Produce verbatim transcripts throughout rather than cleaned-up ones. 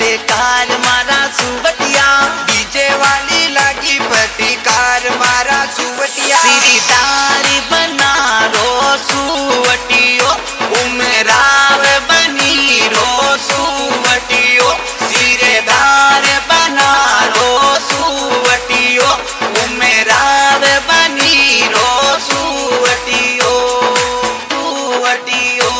फटकार मारा सुवटिया, डीजे वाली लागी फटकार मारा सुवटिया। सिरीदार बना रो सुवटियो, उमराव बनी रो सुवटियो, सिरेदार बना रो सुवटियो, उमराव बनी रो सुवटियो सुवटियो।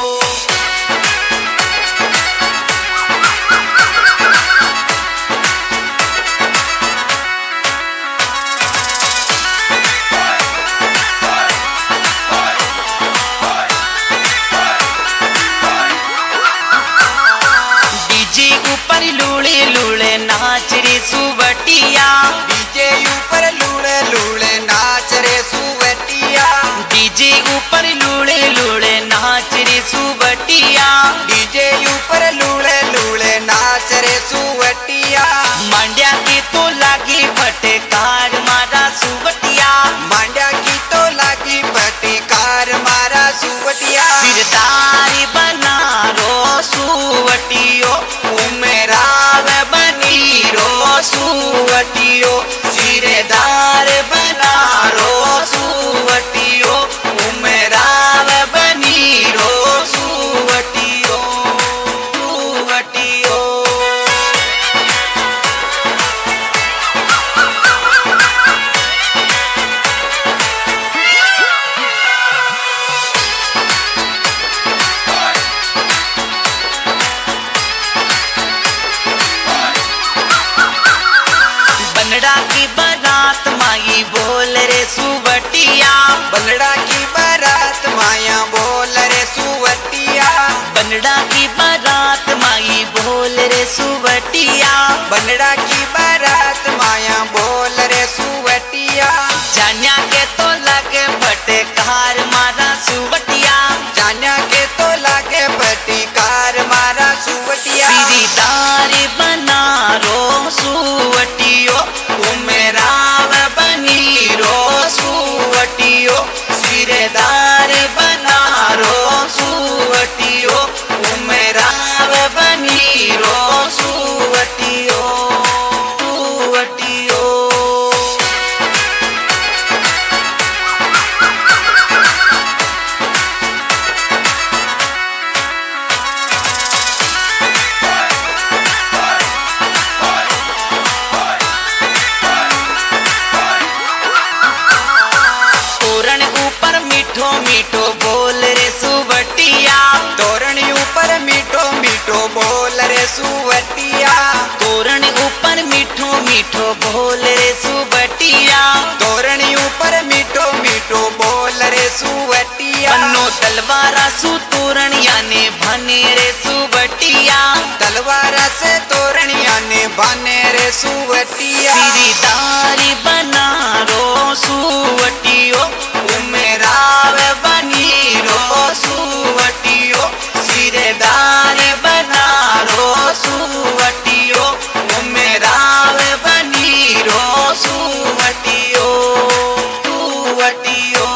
डीजे ऊपर लूले लूले नाच रे सुवटिया, डीजे ऊपर लूले लूले नाच रे सुवटिया। डीजे ऊपर लूले लूले नाच रे सुवटिया, डीजे ऊपर लूले लूले नाच रे सुवटिया। मांड्या की तो लागी फटकार मारा सुवटिया, मांड्या की तो लागी फटकार मारा सुवटिया। सिरदार बना रो सुवटियो, उमराव बनी रो सुवटियो, सिरदार बना रो सुवटियो, उमराव बनी रो सुवटियो सुवटियो। बनड़ा की बारात माई बोल रे सुवटिया, बनड़ा की बारात माया बोल रे सुवटिया। बनड़ा की बारात माई बोल रे सुवटिया, बनड़ा की बारात माया बोल रे सुवटिया। जान्या के तो लगे फटकार मारा सुवटिया, जान्या के तो लागे फटकार मारा सुवटिया। सिरीदार बना रो सुवटियो, उमराव बनी रो सुवटियो, सिरदार बना रो सुवटियो, उमराव बनी रो सुवटियो सुवटियो। तोरण ऊपर मीठो मीठो बोल रे सुवटिया, तोरण ऊपर मीठो मीठो बोल रे सुवटिया। तोरण ऊपर मीठो मीठो बोल रे सुवटिया, तोरण ऊपर मीठो मीठो बोल रे सुवटिया। बनो तलवारा सु तोरण याने भने रे सुवटिया, तलवारा से तोरणिया ने बाने रे सुवटिया। सिरीदार बना रो सुवटियो, उमराव बनी रो सुवटियो, सिरदार बना रो सुवटियो, उमराव बनी रो सुवटियो सुवटियो।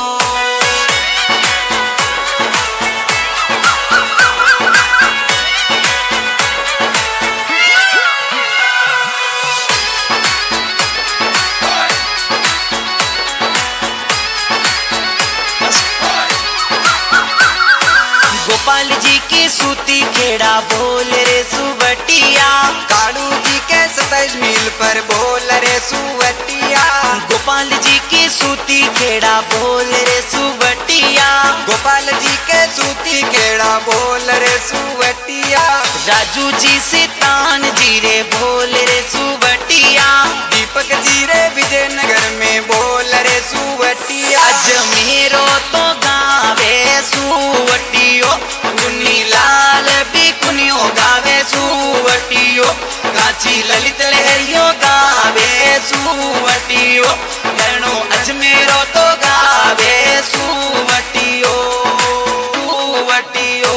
गोपाल जी की सूती खेड़ा बोल रे सुवटिया, कालू जी के सताइस मील पर बोल रे सुवटिया। गोपाल जी की सूती खेड़ा बोल रे सुवटिया, गोपाल जी के सूती खेड़ा बोल रे सुवटिया। राजू जी से तान जी रे बोल रे सुवटिया, दीपक जी रे विजयनगर में बोल रे सुवटिया। अजमेरो तो गावे सुवटियो, कुनी लाल भी कुनियो गावे सुवटियो, काची ललित लहरियो गावे सुवटियो, गणो अजमेरो तो गावे सुवटियो सुवटियो।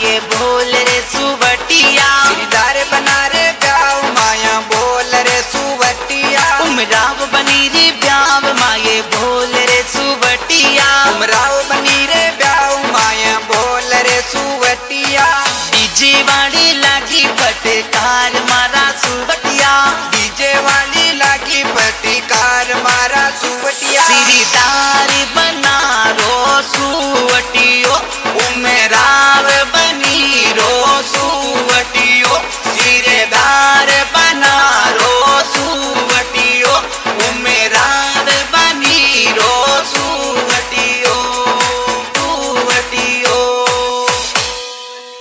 माये बोल रे सुवटिया सीधार बना रे ब्याव माया बोल रे सुवटिया उमराव बनी रे ब्याव माये बोल रे सुवटिया उमराव बनी रे ब्याव माया बोल रे सुवटिया डीजे वाली लागी फटकार मारा सुवटिया डीजे वाली लागी फटकार मारा सुवटिया सीरीदार बना रो सुवटियो उमरा